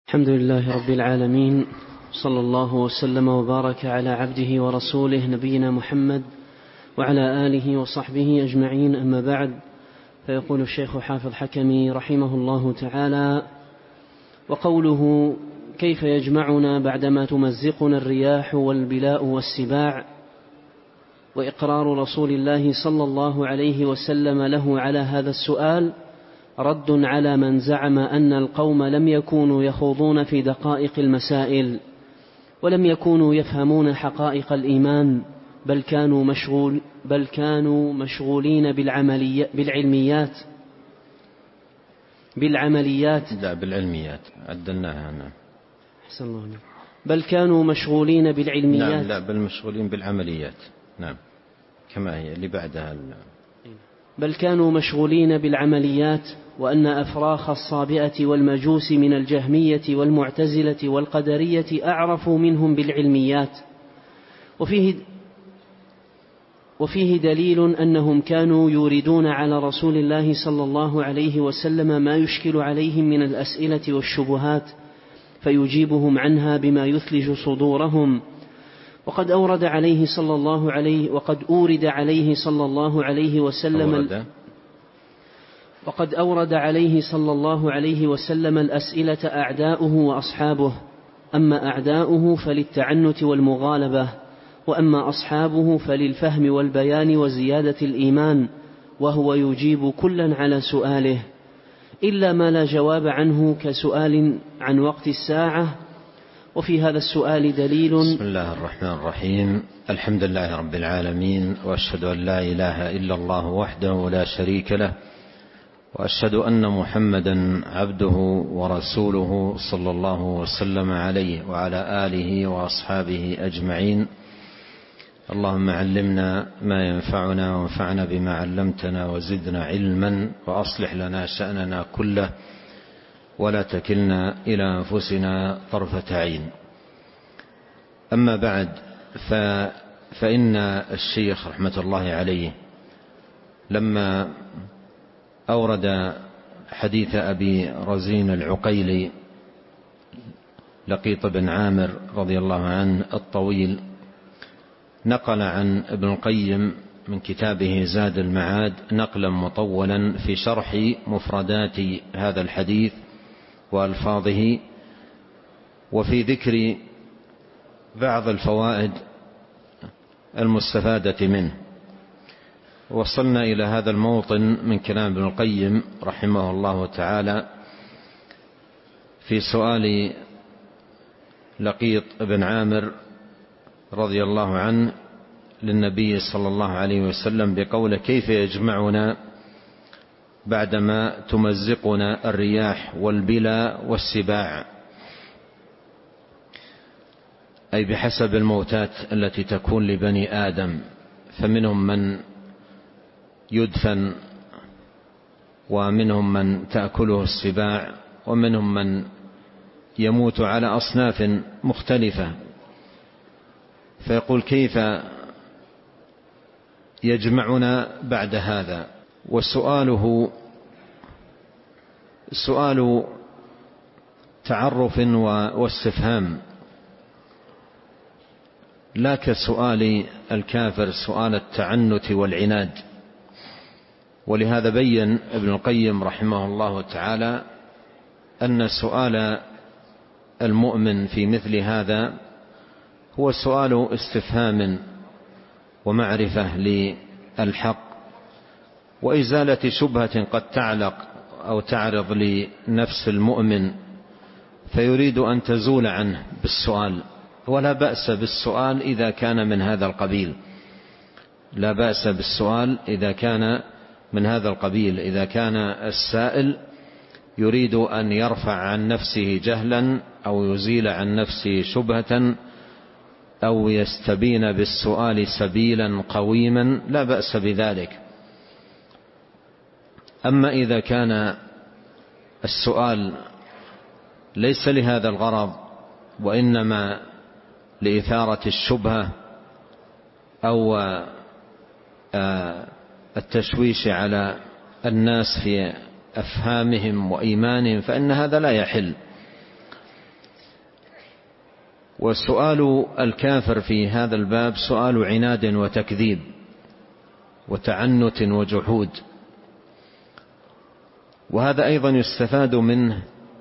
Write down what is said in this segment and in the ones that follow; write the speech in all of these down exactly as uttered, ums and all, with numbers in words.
الحمد لله رب العالمين، صلى الله وسلم وبارك على عبده ورسوله نبينا محمد وعلى آله وصحبه أجمعين، أما بعد. فيقول الشيخ حافظ حكمي رحمه الله تعالى: وقوله كيف يجمعنا بعدما تمزقنا الرياح والبلاء والسباع، وإقرار رسول الله صلى الله عليه وسلم له على هذا السؤال رد على من زعم أن القوم لم يكونوا يخوضون في دقائق المسائل ولم يكونوا يفهمون حقائق الإيمان، بل كانوا مشغول بل كانوا مشغولين بالعملي بالعلميات بالعمليات لا بالعلميات عدلناها أنا. أحسن الله عليك. بل كانوا مشغولين بالعلميات. نعم، لا بل مشغولين بالعمليات. نعم كما هي اللي بعدها. بل كانوا مشغولين بالعمليات، وأن أفراخ الصابئة والمجوس من الجهمية والمعتزلة والقدرية أعرفوا منهم بالعلميات. وفيه وفيه دليل أنهم كانوا يوردون على رسول الله صلى الله عليه وسلم ما يشكل عليهم من الأسئلة والشبهات، فيجيبهم عنها بما يثلج صدورهم. وقد أورد عليه صلى الله عليه وقد أورد عليه صلى الله عليه وسلم أورد. وقد أورد عليه صلى الله عليه وسلم الأسئلة أعداؤه وأصحابه، أما أعداؤه فللتعنت والمغالبة، وأما أصحابه فللفهم والبيان وزيادة الإيمان، وهو يجيب كلا على سؤاله، إلا ما لا جواب عنه كسؤال عن وقت الساعة. وفي هذا السؤال دليل. بسم الله الرحمن الرحيم. الحمد لله رب العالمين، وأشهد أن لا إله إلا الله وحده لا شريك له، وأشهد أن محمدا عبده ورسوله صلى الله وسلم عليه وعلى آله وأصحابه أجمعين. اللهم علمنا ما ينفعنا وانفعنا بما علمتنا وزدنا علما، وأصلح لنا شأننا كله ولا تكلنا إلى أنفسنا طرفة عين. أما بعد، فإن الشيخ رحمة الله عليه لما أورد حديث أبي رزين العقيلي لقيط بن عامر رضي الله عنه الطويل، نقل عن ابن القيم من كتابه زاد المعاد نقلا مطولا في شرح مفردات هذا الحديث وألفاظه، وفي ذكر بعض الفوائد المستفادة منه. وصلنا إلى هذا الموطن من كلام ابن القيم رحمه الله تعالى في سؤال لقيط بن عامر رضي الله عنه للنبي صلى الله عليه وسلم بقوله: كيف يجمعنا بعدما تمزقنا الرياح والبلا والسباع، أي بحسب الموتات التي تكون لبني آدم، فمنهم من يدفن، ومنهم من تأكله السباع، ومنهم من يموت على أصناف مختلفة. فيقول: كيف يجمعنا بعد هذا؟ وسؤاله سؤال تعرف واستفهام، لا كسؤال الكافر سؤال التعنت والعناد. ولهذا بين ابن القيم رحمه الله تعالى أن سؤال المؤمن في مثل هذا هو سؤال استفهام ومعرفة للحق، وإزالة شبهة قد تعلق أو تعرض لنفس المؤمن، فيريد أن تزول عنه بالسؤال. ولا بأس بالسؤال إذا كان من هذا القبيل، لا بأس بالسؤال إذا كان من هذا القبيل، إذا كان السائل يريد أن يرفع عن نفسه جهلا أو يزيل عن نفسه شبهة أو يستبين بالسؤال سبيلا قويما، لا بأس بذلك. أما إذا كان السؤال ليس لهذا الغرض، وإنما لإثارة الشبهة أو التشويش على الناس في أفهامهم وإيمانهم، فإن هذا لا يحل. وسؤال الكافر في هذا الباب سؤال عناد وتكذيب وتعنت وجحود. وهذا أيضا يستفاد منه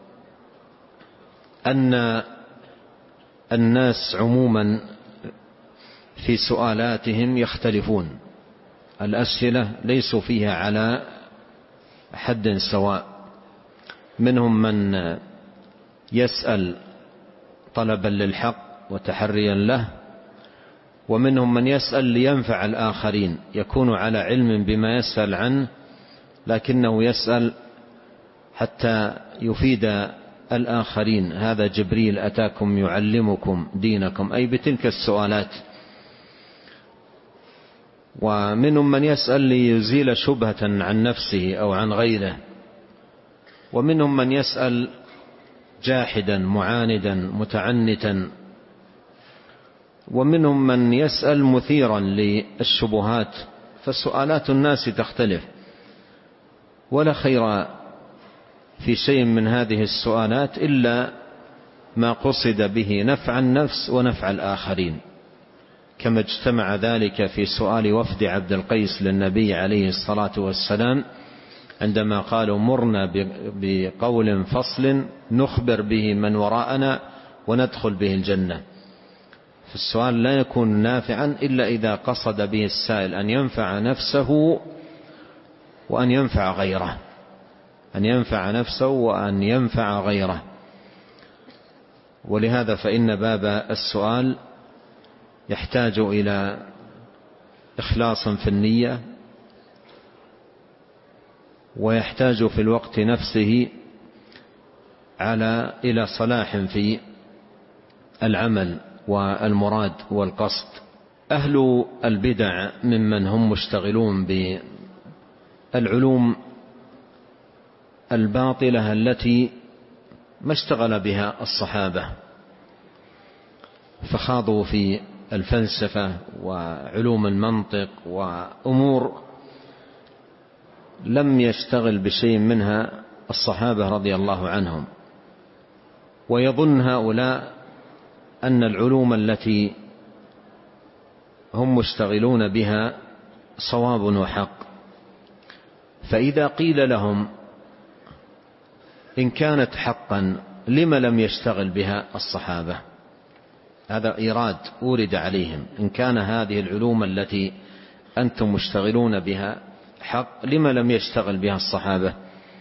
أن الناس عموما في سؤالاتهم يختلفون، الأسئلة ليسوا فيها على حد سواء، منهم من يسأل طلبا للحق وتحريا له، ومنهم من يسأل لينفع الآخرين، يكون على علم بما يسأل عنه لكنه يسأل حتى يفيد الآخرين. هذا جبريل أتاكم يعلمكم دينكم، أي بتلك السؤالات. ومنهم من يسأل ليزيل شبهة عن نفسه أو عن غيره، ومنهم من يسأل جاحدا معاندا متعنتا، ومنهم من يسأل مثيرا للشبهات. فسؤالات الناس تختلف، ولا خير في شيء من هذه السؤالات إلا ما قصد به نفع النفس ونفع الآخرين، كما اجتمع ذلك في سؤال وفد عبد القيس للنبي عليه الصلاة والسلام عندما قالوا مرنا بقول فصل نخبر به من وراءنا وندخل به الجنة. فالسؤال لا يكون نافعا إلا إذا قصد به السائل أن ينفع نفسه وأن ينفع غيره، أن ينفع نفسه وأن ينفع غيره. ولهذا فإن باب السؤال يحتاج إلى إخلاص في النية، ويحتاج في الوقت نفسه على إلى صلاح في العمل والمراد والقصد. أهل البدع ممن هم مشتغلون بالعلوم الباطلة التي ما اشتغل بها الصحابة، فخاضوا في الفلسفة وعلوم المنطق وأمور لم يشتغل بشيء منها الصحابة رضي الله عنهم. ويظن هؤلاء أن العلوم التي هم مشتغلون بها صواب وحق، فإذا قيل لهم إن كانت حقا لما لم يشتغل بها الصحابة، هذا إيراد أورد عليهم، إن كان هذه العلوم التي أنتم مشتغلون بها حق لما لم يشتغل بها الصحابة؟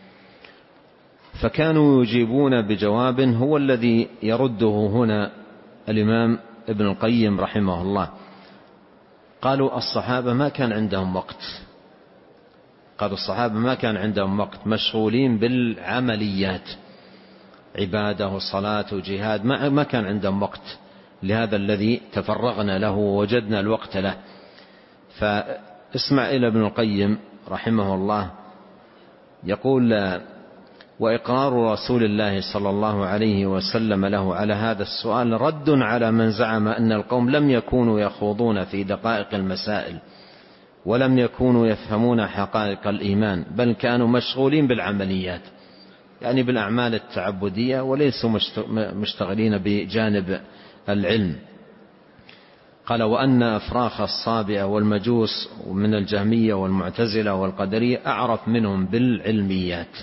فكانوا يجيبون بجواب هو الذي يرده هنا الإمام ابن القيم رحمه الله. قالوا الصحابة ما كان عندهم وقت، قالوا الصحابة ما كان عندهم وقت، مشغولين بالعمليات، عبادة وصلاة وجهاد، ما كان عندهم وقت لهذا الذي تفرغنا له ووجدنا الوقت له. فاسمع إلى ابن القيم رحمه الله يقول: وإقرار رسول الله صلى الله عليه وسلم له على هذا السؤال رد على من زعم أن القوم لم يكونوا يخوضون في دقائق المسائل ولم يكونوا يفهمون حقائق الإيمان، بل كانوا مشغولين بالعمليات، يعني بالأعمال التعبدية، وليسوا مشتغلين بجانب العلم. قال: وأن أفراخ الصابئة والمجوس من الجهمية والمعتزلة والقدرية أعرف منهم بالعلميات.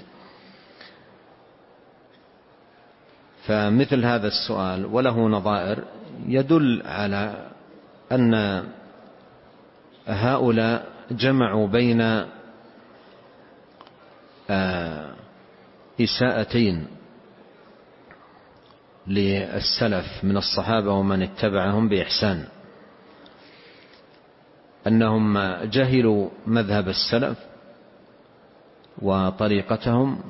فمثل هذا السؤال وله نظائر يدل على أن هؤلاء جمعوا بين إساءتين للسلف من الصحابة ومن اتبعهم بإحسان، أنهم جهلوا مذهب السلف وطريقتهم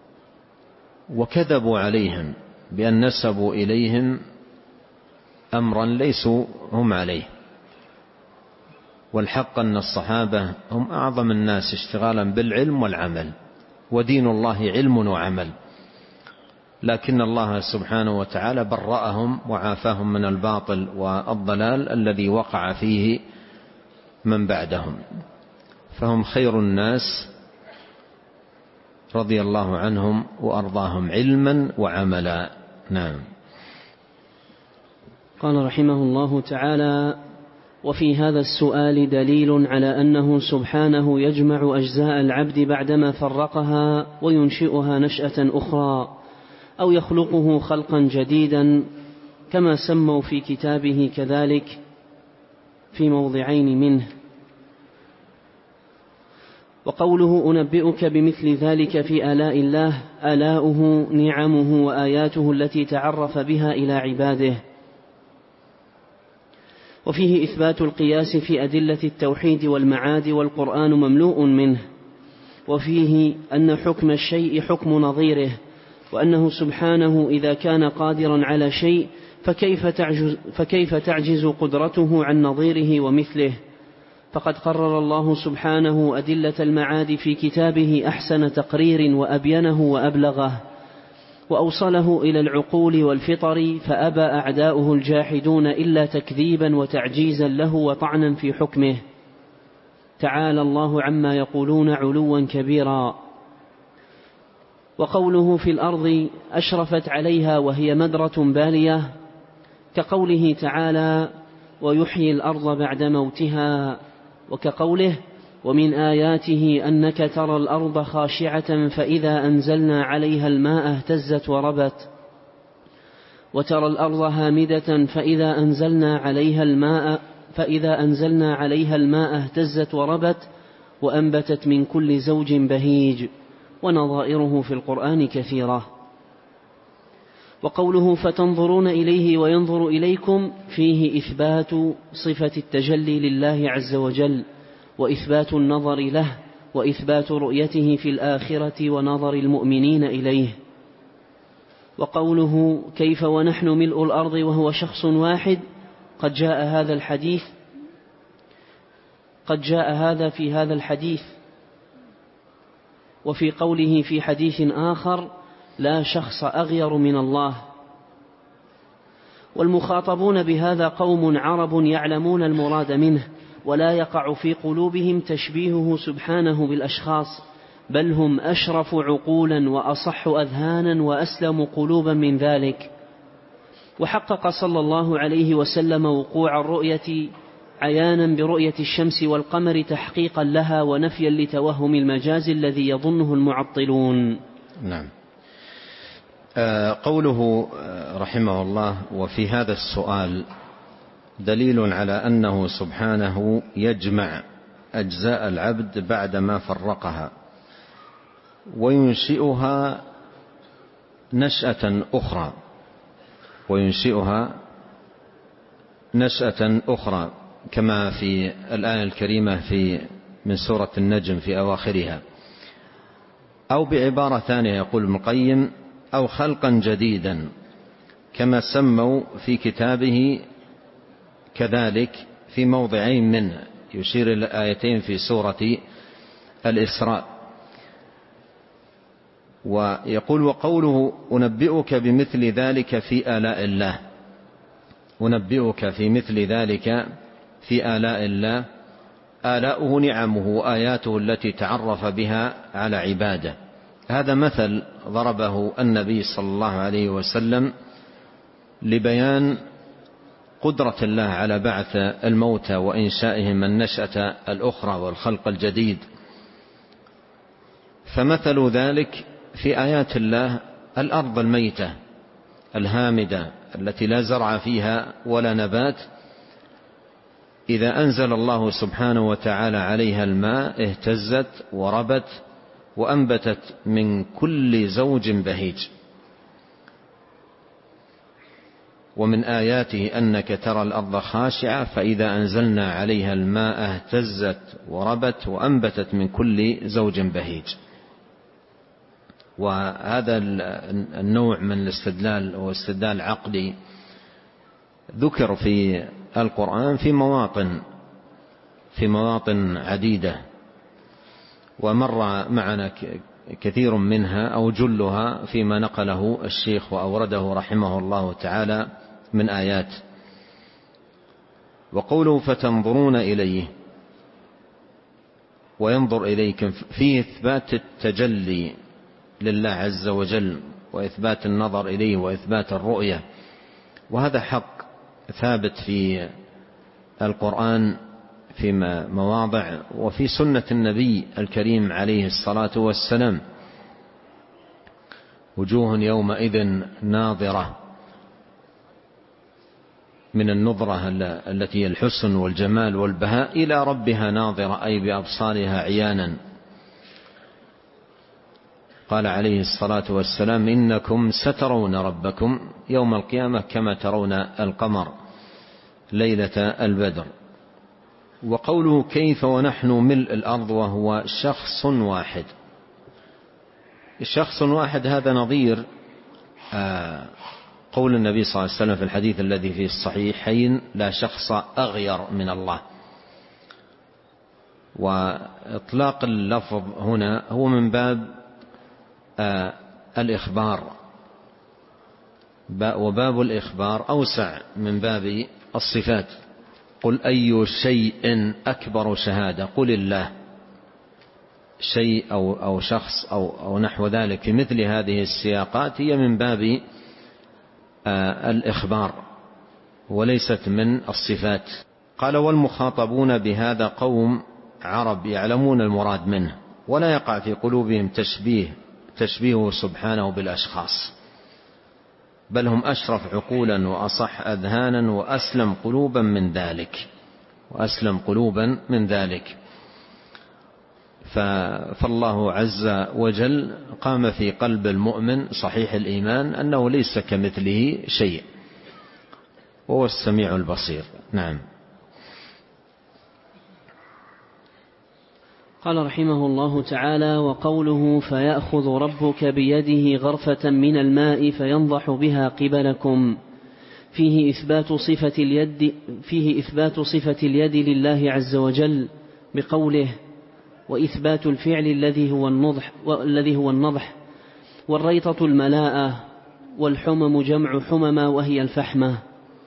وكذبوا عليهم بأن نسبوا إليهم أمرا ليسوا هم عليه. والحق أن الصحابة هم أعظم الناس اشتغالا بالعلم والعمل، ودين الله علم وعمل، لكن الله سبحانه وتعالى برأهم وعافاهم من الباطل والضلال الذي وقع فيه من بعدهم. فهم خير الناس رضي الله عنهم وأرضاهم علما وعملا. نعم. قال رحمه الله تعالى: وفي هذا السؤال دليل على أنه سبحانه يجمع أجزاء العبد بعدما فرقها وينشئها نشأة أخرى، أو يخلقه خلقا جديدا كما سموا في كتابه كذلك في موضعين منه. وقوله أنبئك بمثل ذلك في آلاء الله، آلاؤه نعمه وآياته التي تعرف بها إلى عباده. وفيه إثبات القياس في أدلة التوحيد والمعاد، والقرآن مملوء منه. وفيه أن حكم الشيء حكم نظيره، وأنه سبحانه إذا كان قادرا على شيء فكيف تعجز, فكيف تعجز قدرته عن نظيره ومثله. فقد قرر الله سبحانه أدلة المعاد في كتابه أحسن تقرير وأبينه وأبلغه، وأوصله إلى العقول والفطر، فأبى أعداؤه الجاحدون إلا تكذيبا وتعجيزا له وطعنا في حكمه. تعالى الله عما يقولون علوا كبيرا. وقوله في الأرض أشرفت عليها وهي مدرة بالية، كقوله تعالى: ويحيي الأرض بعد موتها، وكقوله: ومن آياته أنك ترى الأرض خاشعة فإذا أنزلنا عليها الماء اهتزت وربت، وترى الأرض هامدة فإذا أنزلنا عليها الماء فإذا أنزلنا عليها الماء اهتزت وربت وأنبتت من كل زوج بهيج. ونظائره في القرآن كثيرة. وقوله فتنظرون إليه وينظر إليكم، فيه إثبات صفة التجلي لله عز وجل، وإثبات النظر له، وإثبات رؤيته في الآخرة ونظر المؤمنين إليه. وقوله كيف ونحن ملء الأرض وهو شخص واحد، قد جاء هذا الحديث قد جاء هذا في هذا الحديث. وفي قوله في حديث آخر: لا شخص أغير من الله. والمخاطبون بهذا قوم عرب يعلمون المراد منه، ولا يقع في قلوبهم تشبيهه سبحانه بالأشخاص، بل هم أشرف عقولا وأصح أذهانا وأسلم قلوبا من ذلك. وحقق صلى الله عليه وسلم وقوع الرؤية عيانا برؤية الشمس والقمر تحقيقا لها ونفيا لتوهم المجاز الذي يظنه المعطلون. نعم. قوله رحمه الله: وفي هذا السؤال دليل على أنه سبحانه يجمع أجزاء العبد بعدما فرقها وينشئها نشأة أخرى وينشئها نشأة أخرى كما في الآية الكريمة في من سورة النجم في أواخرها. أو بعبارة ثانية يقول ابن القيم: أو خلقا جديدا كما سموا في كتابه كذلك في موضعين منه، يشير إلى الآيتين في سورة الإسراء. ويقول: وقوله أنبئك بمثل ذلك في آلاء الله، أنبئك في مثل ذلك في آلاء الله، آلاؤه نعمه وآياته التي تعرف بها على عباده. هذا مثل ضربه النبي صلى الله عليه وسلم لبيان قدرة الله على بعث الموتى وإنشائهم النشأة الأخرى والخلق الجديد. فمثل ذلك في آيات الله الأرض الميتة الهامدة التي لا زرع فيها ولا نبات، إذا أنزل الله سبحانه وتعالى عليها الماء اهتزت وربت وأنبتت من كل زوج بهيج. ومن آياته أنك ترى الأرض خاشعة فإذا أنزلنا عليها الماء اهتزت وربت وأنبتت من كل زوج بهيج. وهذا النوع من الاستدلال هو استدلال عقلي ذكر في القرآن في مواطن في مواطن عديدة، ومر معنا كثير منها أو جلها فيما نقله الشيخ وأورده رحمه الله تعالى من آيات. وقوله فتنظرون إليه وينظر إليكم فيه إثبات التجلي لله عز وجل وإثبات النظر إليه وإثبات الرؤية، وهذا حق ثابت في القرآن في مواضع وفي سنة النبي الكريم عليه الصلاة والسلام: وجوه يومئذ ناظرة، من النظرة التي هي الحسن والجمال والبهاء، إلى ربها ناظرة، أي بأبصارها عيانا. قال عليه الصلاة والسلام: إنكم سترون ربكم يوم القيامة كما ترون القمر ليلة البدر. وقوله: كيف ونحن ملء الأرض وهو شخص واحد. الشخص واحد هذا نظير قول النبي صلى الله عليه وسلم في الحديث الذي في الصحيحين: لا شخص أغير من الله. وإطلاق اللفظ هنا هو من باب الإخبار، وباب الإخبار أوسع من باب الصفات. قل أي شيء أكبر شهادة، قل الله. شيء أو, أو شخص أو, أو نحو ذلك في مثل هذه السياقات هي من باب الإخبار وليست من الصفات. قال: والمخاطبون بهذا قوم عرب يعلمون المراد منه، ولا يقع في قلوبهم تشبيه تشبيهه سبحانه بالأشخاص، بل هم أشرف عقولا وأصح أذهانا وأسلم قلوبا من ذلك وأسلم قلوبا من ذلك. فالله عز وجل قام في قلب المؤمن صحيح الإيمان أنه ليس كمثله شيء، وهو السميع البصير. نعم. قال رحمه الله تعالى: وقوله: فيأخذ ربك بيده غرفة من الماء فينضح بها قبلكم، فيه إثبات صفة اليد فيه إثبات صفة اليد لله عز وجل بقوله: وإثبات الفعل الذي هو النضح والذي هو النضح والريطة الملاءة، والحمم جمع حممة وهي الفحمة.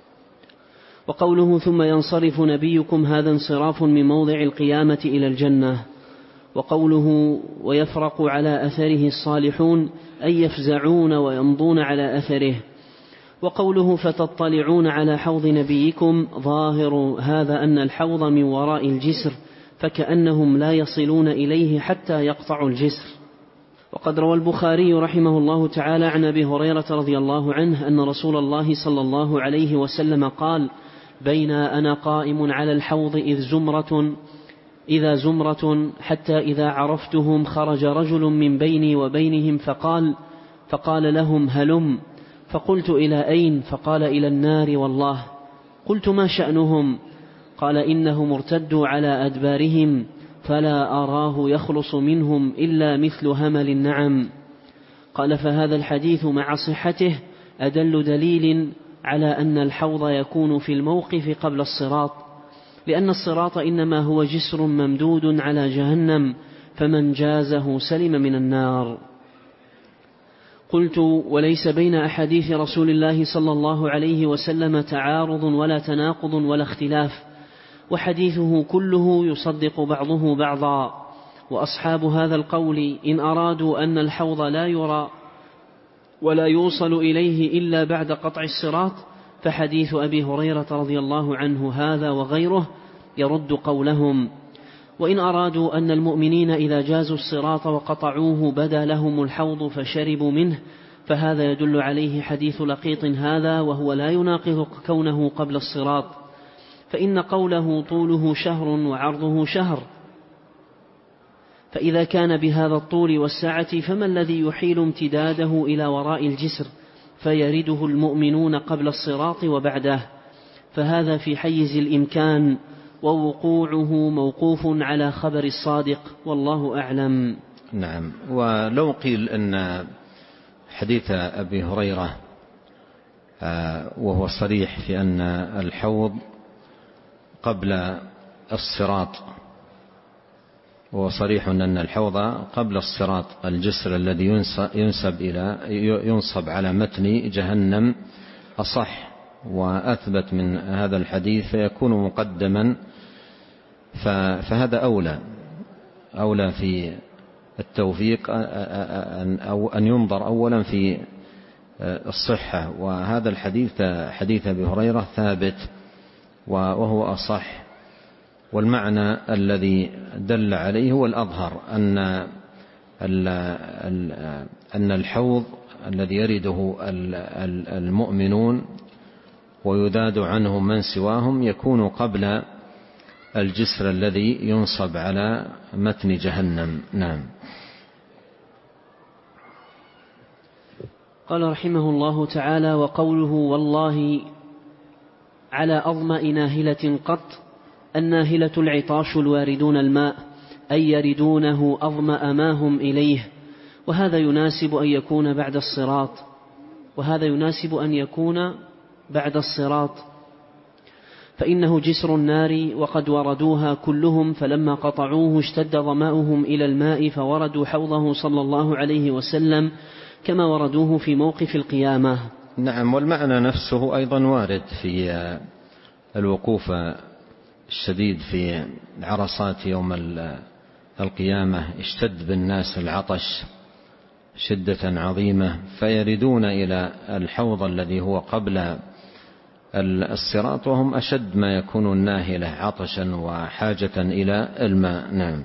وقوله: ثم ينصرف نبيكم، هذا انصراف من موضع القيامة إلى الجنة. وقوله: ويفرق على أثره الصالحون، أي يفزعون ويمضون على أثره. وقوله: فتطلعون على حوض نبيكم، ظاهر هذا أن الحوض من وراء الجسر، فكأنهم لا يصلون إليه حتى يقطعوا الجسر. وقد روى البخاري رحمه الله تعالى عن أبي هريرة رضي الله عنه أن رسول الله صلى الله عليه وسلم قال: بين أنا قائم على الحوض إذ زمرة إذا زمرة حتى إذا عرفتهم خرج رجل من بيني وبينهم فقال فقال لهم: هلم. فقلت: إلى أين؟ فقال: إلى النار والله. قلت: ما شأنهم؟ قال: إنهم ارتدوا على أدبارهم، فلا أراه يخلص منهم إلا مثل همل النعم. قال: فهذا الحديث مع صحته أدل دليل على أن الحوض يكون في الموقف قبل الصراط، لأن الصراط إنما هو جسر ممدود على جهنم، فمن جازه سلم من النار. قلت: وليس بين أحاديث رسول الله صلى الله عليه وسلم تعارض ولا تناقض ولا اختلاف، وحديثه كله يصدق بعضه بعضا. وأصحاب هذا القول إن أرادوا أن الحوض لا يرى ولا يوصل إليه إلا بعد قطع الصراط، فحديث أبي هريرة رضي الله عنه هذا وغيره يرد قولهم. وإن أرادوا أن المؤمنين إذا جازوا الصراط وقطعوه بدا لهم الحوض فشربوا منه، فهذا يدل عليه حديث لقيط هذا، وهو لا يناقض كونه قبل الصراط، فإن قوله طوله شهر وعرضه شهر، فإذا كان بهذا الطول والسعة فما الذي يحيل امتداده إلى وراء الجسر فيرده المؤمنون قبل الصراط وبعده؟ فهذا في حيز الإمكان، ووقوعه موقوف على خبر الصادق، والله أعلم. نعم. ولو قيل أن حديث أبي هريرة وهو صريح في أن الحوض قبل الصراط، وهو صريح أن الحوض قبل الصراط الجسر الذي ينسب إلى ينصب على متن جهنم أصح وأثبت من هذا الحديث، فيكون مقدما، فهذا أولى أولى في التوفيق أو أن ينظر أولا في الصحة. وهذا الحديث حديث أبي هريرة ثابت وهو أصح، والمعنى الذي دل عليه هو الأظهر، أن أن الحوض الذي يرده المؤمنون ويذاد عنه من سواهم يكون قبل الجسر الذي ينصب على متن جهنم. نعم. قال رحمه الله تعالى: وقوله والله على أظمأ ناهلة قط، الناهلة العطاش الواردون الماء، أي يردونه أظمأ ما هم إليه، وهذا يناسب أن يكون بعد الصراط وهذا يناسب أن يكون بعد الصراط فإنه جسر النار، وقد وردوها كلهم، فلما قطعوه اشتد ظمأهم إلى الماء فوردوا حوضه صلى الله عليه وسلم كما وردوه في موقف القيامة. نعم. والمعنى نفسه أيضا وارد في الوقوف الشديد في عرصات يوم القيامة، اشتد بالناس العطش شدة عظيمة فيردون إلى الحوض الذي هو قبل الصراط وهم أشد ما يكون الناهلة عطشا وحاجة إلى الماء. نعم.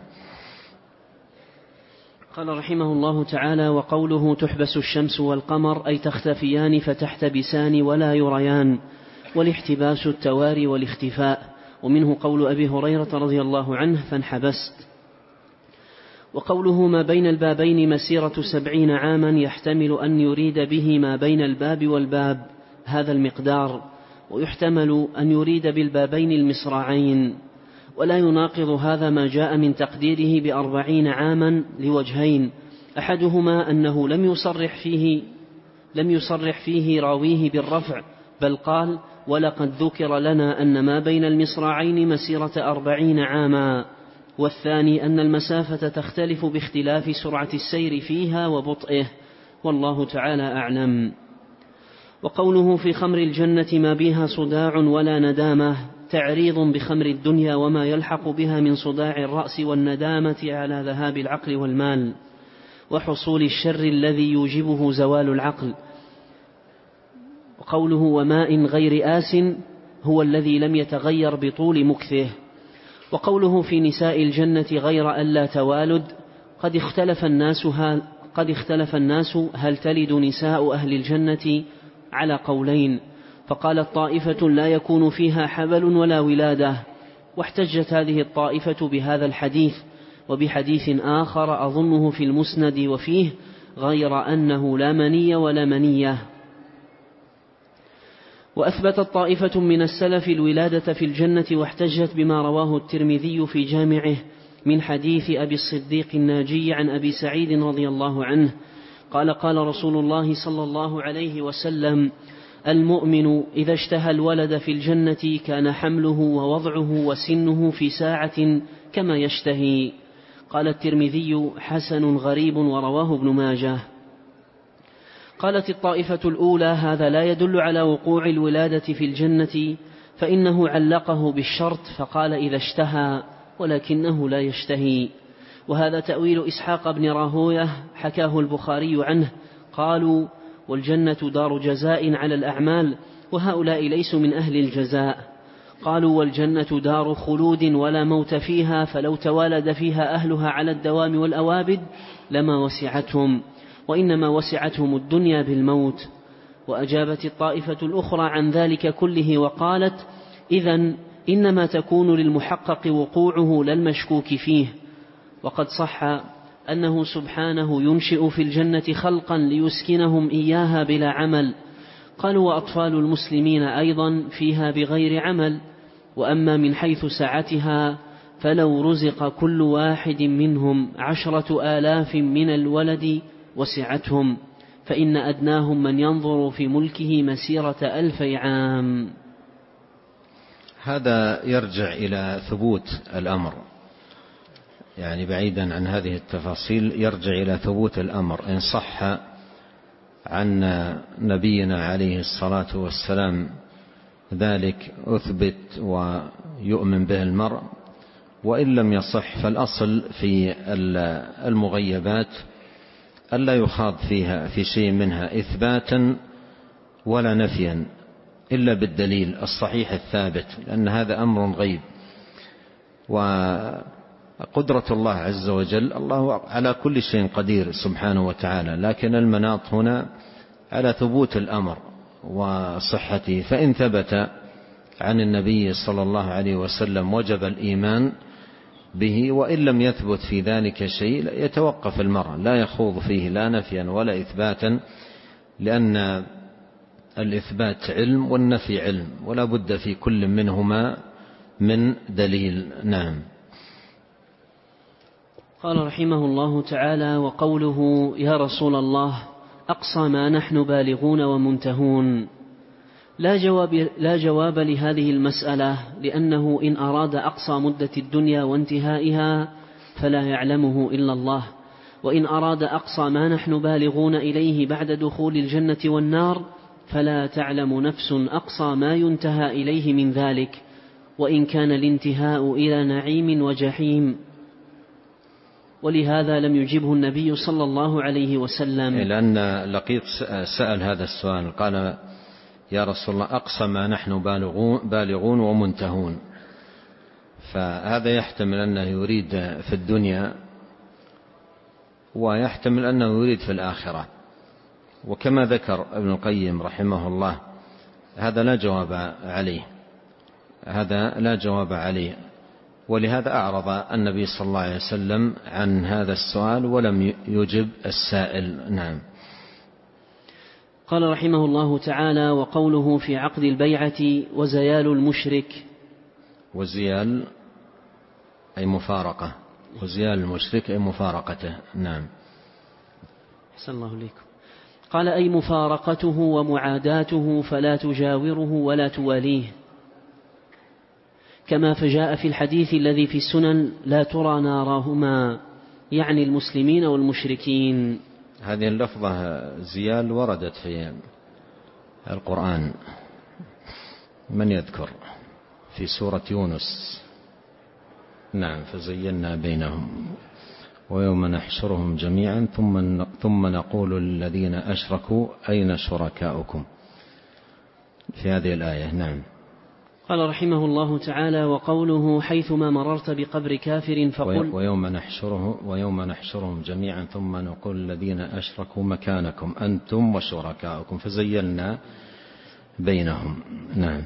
قال رحمه الله تعالى: وقوله تحبس الشمس والقمر، أي تختفيان فتحتبسان ولا يريان، والاحتباس التواري والاختفاء، ومنه قول أبي هريرة رضي الله عنه: فانحبست. وقوله ما بين البابين مسيرة سبعين عاما، يحتمل أن يريد به ما بين الباب والباب هذا المقدار، ويحتمل أن يريد بالبابين المصراعين، ولا يناقض هذا ما جاء من تقديره بأربعين عاما لوجهين: أحدهما أنه لم يصرح فيه لم يصرح فيه راويه بالرفع، بل قال: ولقد ذكر لنا أن ما بين المصراعين مسيرة أربعين عاما. والثاني أن المسافة تختلف باختلاف سرعة السير فيها وبطئه، والله تعالى أعلم. وقوله في خمر الجنة ما بها صداع ولا ندامة، تعريض بخمر الدنيا وما يلحق بها من صداع الرأس والندامة على ذهاب العقل والمال وحصول الشر الذي يوجبه زوال العقل. وقوله وماء غير آس هو الذي لم يتغير بطول مكثه. وقوله في نساء الجنة غير ألا توالد، قد اختلف الناس هل, قد اختلف الناس هل تلد نساء أهل الجنة على قولين، فقالت طائفة لا يكون فيها حبل ولا ولادة، واحتجت هذه الطائفة بهذا الحديث وبحديث آخر أظنه في المسند وفيه غير أنه لا مني ولا منية. وأثبتت طائفة من السلف الولادة في الجنة، واحتجت بما رواه الترمذي في جامعه من حديث أبي الصديق الناجي عن أبي سعيد رضي الله عنه قال: قال رسول الله صلى الله عليه وسلم: المؤمن إذا اشتهى الولد في الجنة كان حمله ووضعه وسنه في ساعة كما يشتهي. قال الترمذي: حسن غريب، ورواه ابن ماجه. قالت الطائفة الأولى: هذا لا يدل على وقوع الولادة في الجنة، فإنه علقه بالشرط فقال إذا اشتهى، ولكنه لا يشتهي. وهذا تأويل إسحاق بن راهويه حكاه البخاري عنه. قالوا: والجنة دار جزاء على الأعمال، وهؤلاء ليسوا من أهل الجزاء. قالوا: والجنة دار خلود ولا موت فيها، فلو توالد فيها أهلها على الدوام والأوابد لما وسعتهم، وإنما وسعتهم الدنيا بالموت. وأجابت الطائفة الأخرى عن ذلك كله وقالت: إذن إنما تكون للمحقق وقوعه لا المشكوك فيه. وقد صح أنه سبحانه ينشئ في الجنة خلقا ليسكنهم إياها بلا عمل. قالوا: وأطفال المسلمين أيضا فيها بغير عمل. وأما من حيث سعتها فلو رزق كل واحد منهم عشرة آلاف من الولد وسعتهم، فإن أدناهم من ينظر في ملكه مسيرة ألفي عام. هذا يرجع إلى ثبوت الأمر، يعني بعيدا عن هذه التفاصيل يرجع إلى ثبوت الأمر. إن صح عن نبينا عليه الصلاة والسلام ذلك أثبت ويؤمن به المرء، وإن لم يصح فالأصل في المغيبات ألا يخاض فيها في شيء منها إثباتا ولا نفيا إلا بالدليل الصحيح الثابت، لأن هذا أمر غيب، وقدرة الله عز وجل الله على كل شيء قدير سبحانه وتعالى، لكن المناط هنا على ثبوت الأمر وصحته، فإن ثبت عن النبي صلى الله عليه وسلم وجب الإيمان به، وإن لم يثبت في ذلك شيء يتوقف المرء، لا يخوض فيه لا نفيا ولا إثباتا، لأن الإثبات علم والنفي علم، ولا بد في كل منهما من دليل. نعم. قال رحمه الله تعالى: وقوله يا رسول الله أقصى ما نحن بالغون ومنتهون، لا جواب, لا جواب لهذه المسألة، لأنه إن أراد أقصى مدة الدنيا وانتهائها فلا يعلمه إلا الله، وإن أراد أقصى ما نحن بالغون إليه بعد دخول الجنة والنار فلا تعلم نفس أقصى ما ينتهى إليه من ذلك، وإن كان الانتهاء إلى نعيم وجحيم. ولهذا لم يجبه النبي صلى الله عليه وسلم، لأن لقيط سأل هذا السؤال، قال يا رسول الله أقصى ما نحن بالغون, بالغون ومنتهون، فهذا يحتمل أنه يريد في الدنيا ويحتمل أنه يريد في الآخرة، وكما ذكر ابن القيم رحمه الله هذا لا جواب عليه، هذا لا جواب عليه، ولهذا أعرض النبي صلى الله عليه وسلم عن هذا السؤال ولم يجب السائل. نعم. قال رحمه الله تعالى: وقوله في عقد البيعة وزيال المشرك، وزيال أي مفارقة، وزيال المشرك أي مفارقته. نعم. أحسن الله إليكم. قال: أي مفارقته ومعاداته، فلا تجاوره ولا تواليه، كما فجاء في الحديث الذي في السنن: لا ترى نارهما، يعني المسلمين والمشركين. هذه اللفظة زيال وردت في القرآن، من يذكر؟ في سورة يونس. نعم. فزينا بينهم ويوم نحشرهم جميعا ثم ثم نقول للذين أشركوا أين شركاؤكم، في هذه الآية. نعم. قال رحمه الله تعالى: وقوله حيثما مررت بقبر كافر فقل، ويوم نحشره ويوم نحشرهم جميعا ثم نقول الذين أشركوا مكانكم أنتم وشركاؤكم فزيلنا بينهم. نعم.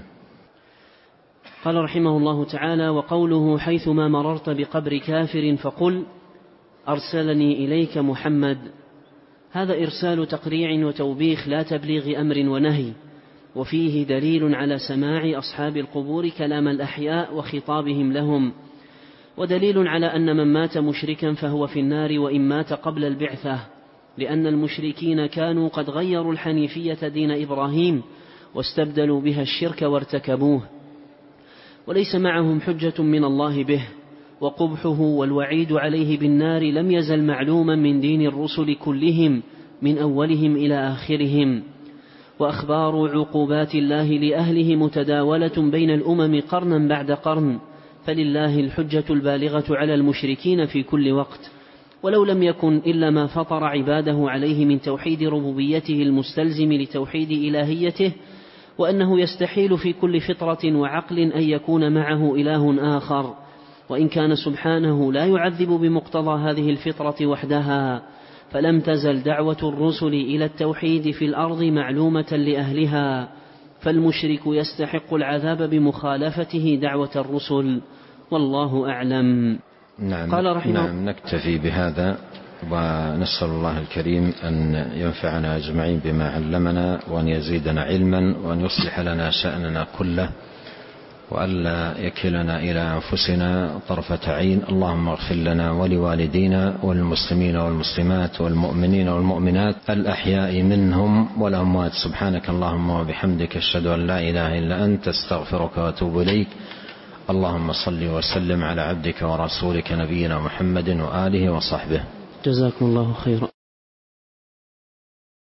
قال رحمه الله تعالى: وقوله حيثما مررت بقبر كافر فقل أرسلني إليك محمد، هذا إرسال تقريع وتوبيخ لا تبليغ أمر ونهي، وفيه دليل على سماع أصحاب القبور كلام الأحياء وخطابهم لهم، ودليل على أن من مات مشركا فهو في النار وإن مات قبل البعثة، لأن المشركين كانوا قد غيروا الحنيفية دين إبراهيم واستبدلوا بها الشرك وارتكبوه، وليس معهم حجة من الله به، وقبحه والوعيد عليه بالنار لم يزل معلوما من دين الرسل كلهم من أولهم إلى آخرهم، وأخبار عقوبات الله لأهله متداولة بين الأمم قرنا بعد قرن، فلله الحجة البالغة على المشركين في كل وقت، ولو لم يكن إلا ما فطر عباده عليه من توحيد ربوبيته المستلزم لتوحيد إلهيته، وأنه يستحيل في كل فطرة وعقل أن يكون معه إله آخر، وإن كان سبحانه لا يعذب بمقتضى هذه الفطرة وحدها، فلم تزل دعوة الرسل إلى التوحيد في الأرض معلومة لأهلها، فالمشرك يستحق العذاب بمخالفته دعوة الرسل، والله أعلم. نعم. قال رحمه نعم. نكتفي بهذا، ونسأل الله الكريم أن ينفعنا أجمعين بما علمنا، وأن يزيدنا علما، وأن يصلح لنا شأننا كله، وألا يكلنا إلى أنفسنا طرفة عين. اللهم اغفر لنا ولوالدينا والمسلمين والمسلمات والمؤمنين والمؤمنات الأحياء منهم والأموات. سبحانك اللهم وبحمدك أشهد أن لا إله إلا أنت استغفرك وأتوب إليك. اللهم صل وسلم على عبدك ورسولك نبينا محمد وآله وصحبه. جزاكم الله خيرا.